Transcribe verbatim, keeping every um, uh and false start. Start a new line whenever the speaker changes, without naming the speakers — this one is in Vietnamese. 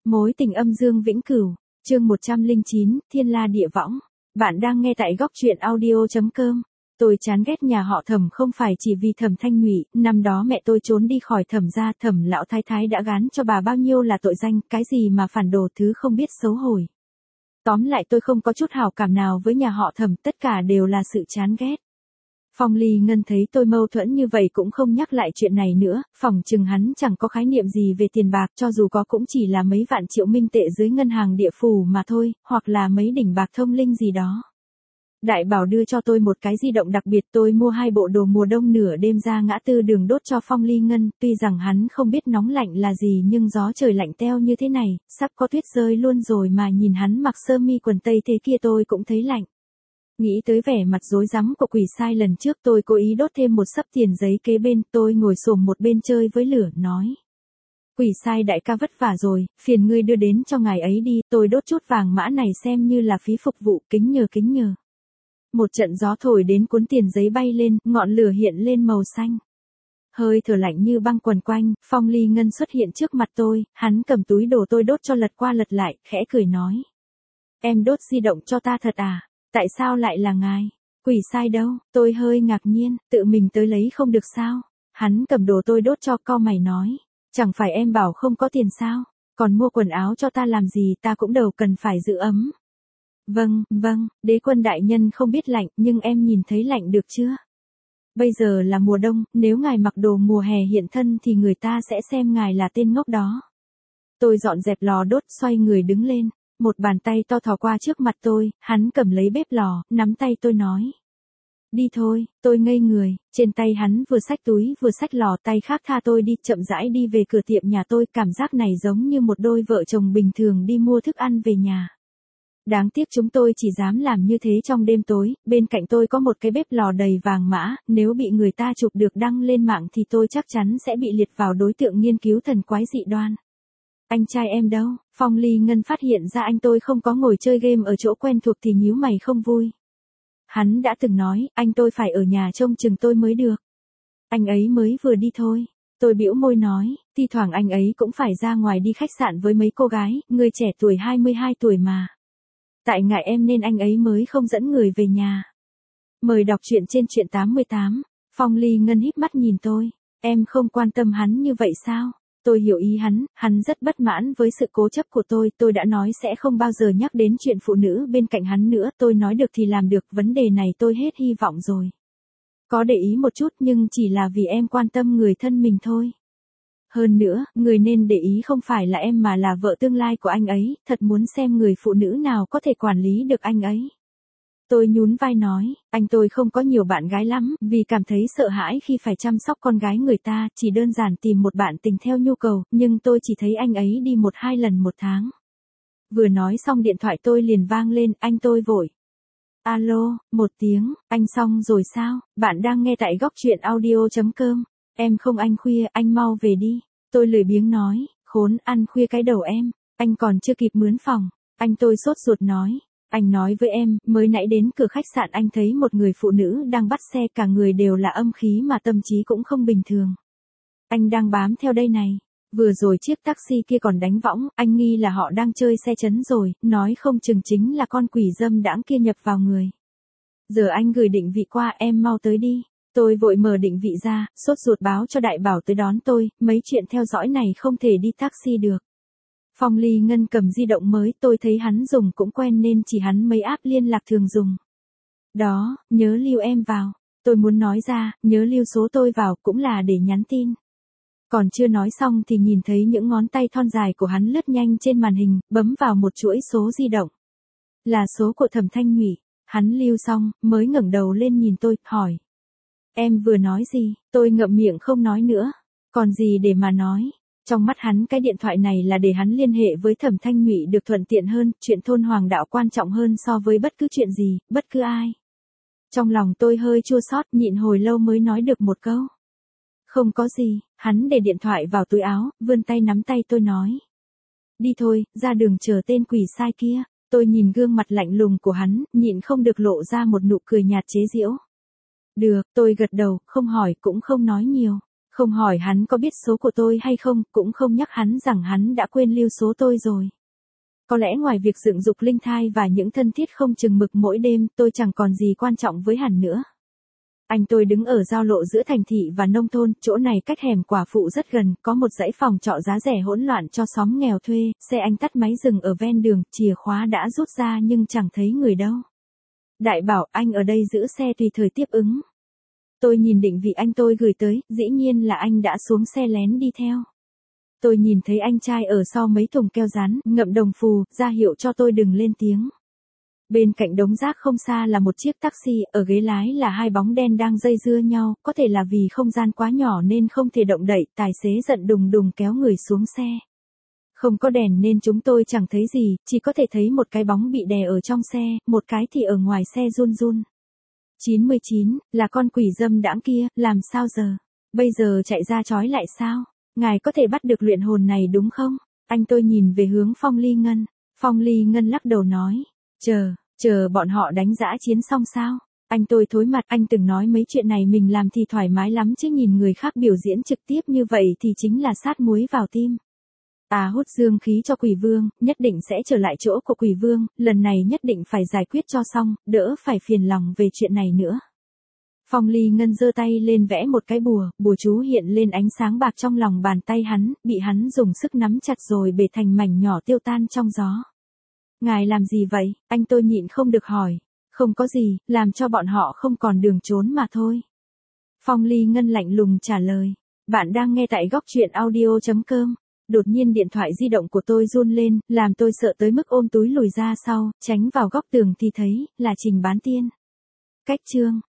Mối tình âm dương vĩnh cửu, chương một trăm lẻ chín, thiên la địa võng. Bạn đang nghe tại góc truyện audio chấm com. Tôi chán ghét nhà họ Thẩm không phải chỉ vì Thẩm Thanh Nhụy, năm đó mẹ tôi trốn đi khỏi Thẩm gia, Thẩm lão thái thái đã gán cho bà bao nhiêu là tội danh, cái gì mà phản đồ thứ không biết xấu hổ. Tóm lại tôi không có chút hảo cảm nào với nhà họ Thẩm, tất cả đều là sự chán ghét. Phong Ly Ngân thấy tôi mâu thuẫn như vậy cũng không nhắc lại chuyện này nữa, phỏng chừng hắn chẳng có khái niệm gì về tiền bạc, cho dù có cũng chỉ là mấy vạn triệu minh tệ dưới ngân hàng địa phủ mà thôi, hoặc là mấy đỉnh bạc thông linh gì đó. Đại bảo đưa cho tôi một cái di động đặc biệt, tôi mua hai bộ đồ mùa đông nửa đêm ra ngã tư đường đốt cho Phong Ly Ngân, tuy rằng hắn không biết nóng lạnh là gì nhưng gió trời lạnh teo như thế này, sắp có tuyết rơi luôn rồi mà nhìn hắn mặc sơ mi quần tây thế kia tôi cũng thấy lạnh. Nghĩ tới vẻ mặt rối rắm của quỷ sai lần trước, tôi cố ý đốt thêm một xấp tiền giấy kế bên, tôi ngồi xổm một bên chơi với lửa, nói. Quỷ sai đại ca vất vả rồi, phiền ngươi đưa đến cho ngài ấy đi, tôi đốt chút vàng mã này xem như là phí phục vụ, kính nhờ kính nhờ. Một trận gió thổi đến cuốn tiền giấy bay lên, ngọn lửa hiện lên màu xanh. Hơi thở lạnh như băng quần quanh, Phong Ly Ngân xuất hiện trước mặt tôi, hắn cầm túi đồ tôi đốt cho lật qua lật lại, khẽ cười nói. Em đốt di động cho ta thật à? Tại sao lại là ngài? Quỷ sai đâu? Tôi hơi ngạc nhiên, tự mình tới lấy không được sao? Hắn cầm đồ tôi đốt cho, cau mày nói. Chẳng phải em bảo không có tiền sao? Còn mua quần áo cho ta làm gì, ta cũng đâu cần phải giữ ấm. Vâng, vâng, đế quân đại nhân không biết lạnh, nhưng em nhìn thấy lạnh được chưa? Bây giờ là mùa đông, nếu ngài mặc đồ mùa hè hiện thân thì người ta sẽ xem ngài là tên ngốc đó. Tôi dọn dẹp lò đốt, xoay người đứng lên. Một bàn tay to thò qua trước mặt tôi, hắn cầm lấy bếp lò, nắm tay tôi nói. Đi thôi, tôi ngây người, trên tay hắn vừa xách túi vừa xách lò, tay khác tha tôi đi, chậm rãi đi về cửa tiệm nhà tôi, cảm giác này giống như một đôi vợ chồng bình thường đi mua thức ăn về nhà. Đáng tiếc chúng tôi chỉ dám làm như thế trong đêm tối, bên cạnh tôi có một cái bếp lò đầy vàng mã, nếu bị người ta chụp được đăng lên mạng thì tôi chắc chắn sẽ bị liệt vào đối tượng nghiên cứu thần quái dị đoan. Anh trai em đâu? Phong Ly Ngân phát hiện ra anh tôi không có ngồi chơi game ở chỗ quen thuộc thì nhíu mày không vui. Hắn đã từng nói, anh tôi phải ở nhà trông chừng tôi mới được. Anh ấy mới vừa đi thôi. Tôi bĩu môi nói, thi thoảng anh ấy cũng phải ra ngoài đi khách sạn với mấy cô gái, người trẻ tuổi hai mươi hai tuổi mà. Tại ngại em nên anh ấy mới không dẫn người về nhà. Mời đọc truyện trên truyện tám mươi tám. Phong Ly Ngân híp mắt nhìn tôi, em không quan tâm hắn như vậy sao? Tôi hiểu ý hắn, hắn rất bất mãn với sự cố chấp của tôi, tôi đã nói sẽ không bao giờ nhắc đến chuyện phụ nữ bên cạnh hắn nữa, tôi nói được thì làm được, vấn đề này tôi hết hy vọng rồi. Có để ý một chút nhưng chỉ là vì em quan tâm người thân mình thôi. Hơn nữa, người nên để ý không phải là em mà là vợ tương lai của anh ấy, thật muốn xem người phụ nữ nào có thể quản lý được anh ấy. Tôi nhún vai nói, anh tôi không có nhiều bạn gái lắm, vì cảm thấy sợ hãi khi phải chăm sóc con gái người ta, chỉ đơn giản tìm một bạn tình theo nhu cầu, nhưng tôi chỉ thấy anh ấy đi một hai lần một tháng. Vừa nói xong điện thoại tôi liền vang lên, anh tôi vội. Alo, một tiếng, anh xong rồi sao? Bạn đang nghe tại góc truyện audio chấm com. Em không ăn khuya, anh mau về đi. Tôi lười biếng nói, khốn, ăn khuya cái đầu em, anh còn chưa kịp mướn phòng. Anh tôi sốt ruột nói. Anh nói với em, mới nãy đến cửa khách sạn anh thấy một người phụ nữ đang bắt xe, cả người đều là âm khí mà tâm trí cũng không bình thường. Anh đang bám theo đây này. Vừa rồi chiếc taxi kia còn đánh võng, anh nghi là họ đang chơi xe chấn rồi, nói không chừng chính là con quỷ dâm đãng kia nhập vào người. Giờ anh gửi định vị qua, em mau tới đi. Tôi vội mở định vị ra, sốt ruột báo cho đại bảo tới đón tôi, mấy chuyện theo dõi này không thể đi taxi được. Phong Ly Ngân cầm di động mới, tôi thấy hắn dùng cũng quen nên chỉ hắn mấy app liên lạc thường dùng. Đó, nhớ lưu em vào. Tôi muốn nói ra, nhớ lưu số tôi vào cũng là để nhắn tin. Còn chưa nói xong thì nhìn thấy những ngón tay thon dài của hắn lướt nhanh trên màn hình, bấm vào một chuỗi số di động. Là số của Thẩm Thanh Nhụy. Hắn lưu xong, mới ngẩng đầu lên nhìn tôi, hỏi. Em vừa nói gì? Tôi ngậm miệng không nói nữa. Còn gì để mà nói? Trong mắt hắn cái điện thoại này là để hắn liên hệ với Thẩm Thanh Nhụy được thuận tiện hơn, chuyện thôn hoàng đạo quan trọng hơn so với bất cứ chuyện gì, bất cứ ai. Trong lòng tôi hơi chua xót, nhịn hồi lâu mới nói được một câu. Không có gì, hắn để điện thoại vào túi áo, vươn tay nắm tay tôi nói. Đi thôi, ra đường chờ tên quỷ sai kia. Tôi nhìn gương mặt lạnh lùng của hắn, nhịn không được lộ ra một nụ cười nhạt chế giễu. Được, tôi gật đầu, không hỏi cũng không nói nhiều. Không hỏi hắn có biết số của tôi hay không, cũng không nhắc hắn rằng hắn đã quên lưu số tôi rồi. Có lẽ ngoài việc dựng dục linh thai và những thân thiết không chừng mực mỗi đêm, tôi chẳng còn gì quan trọng với hắn nữa. Anh tôi đứng ở giao lộ giữa thành thị và nông thôn, chỗ này cách hẻm quả phụ rất gần, có một dãy phòng trọ giá rẻ hỗn loạn cho xóm nghèo thuê, xe anh tắt máy dừng ở ven đường, chìa khóa đã rút ra nhưng chẳng thấy người đâu. Đại bảo, anh ở đây giữ xe tùy thời tiếp ứng. Tôi nhìn định vị anh tôi gửi tới, dĩ nhiên là anh đã xuống xe lén đi theo. Tôi nhìn thấy anh trai ở sau mấy thùng keo dán, ngậm đồng phù, ra hiệu cho tôi đừng lên tiếng. Bên cạnh đống rác không xa là một chiếc taxi, ở ghế lái là hai bóng đen đang dây dưa nhau, có thể là vì không gian quá nhỏ nên không thể động đậy, tài xế giận đùng đùng kéo người xuống xe. Không có đèn nên chúng tôi chẳng thấy gì, chỉ có thể thấy một cái bóng bị đè ở trong xe, một cái thì ở ngoài xe run run. chín mươi chín, là con quỷ dâm đãng kia, làm sao giờ? Bây giờ chạy ra trói lại sao? Ngài có thể bắt được luyện hồn này đúng không? Anh tôi nhìn về hướng Phong Ly Ngân. Phong Ly Ngân lắc đầu nói. Chờ, chờ bọn họ đánh dã chiến xong sao? Anh tôi thối mặt, anh từng nói mấy chuyện này mình làm thì thoải mái lắm chứ nhìn người khác biểu diễn trực tiếp như vậy thì chính là sát muối vào tim. Ta hút dương khí cho quỷ vương, nhất định sẽ trở lại chỗ của quỷ vương, lần này nhất định phải giải quyết cho xong, đỡ phải phiền lòng về chuyện này nữa. Phong Ly Ngân giơ tay lên vẽ một cái bùa, bùa chú hiện lên ánh sáng bạc trong lòng bàn tay hắn, bị hắn dùng sức nắm chặt rồi bể thành mảnh nhỏ tiêu tan trong gió. Ngài làm gì vậy? Anh tôi nhịn không được hỏi. Không có gì, làm cho bọn họ không còn đường trốn mà thôi. Phong Ly Ngân lạnh lùng trả lời. Bạn đang nghe tại góc truyện audio chấm com. Đột nhiên điện thoại di động của tôi run lên, làm tôi sợ tới mức ôm túi lùi ra sau, tránh vào góc tường thì thấy, là Trình Bán Tiên. Cách chương.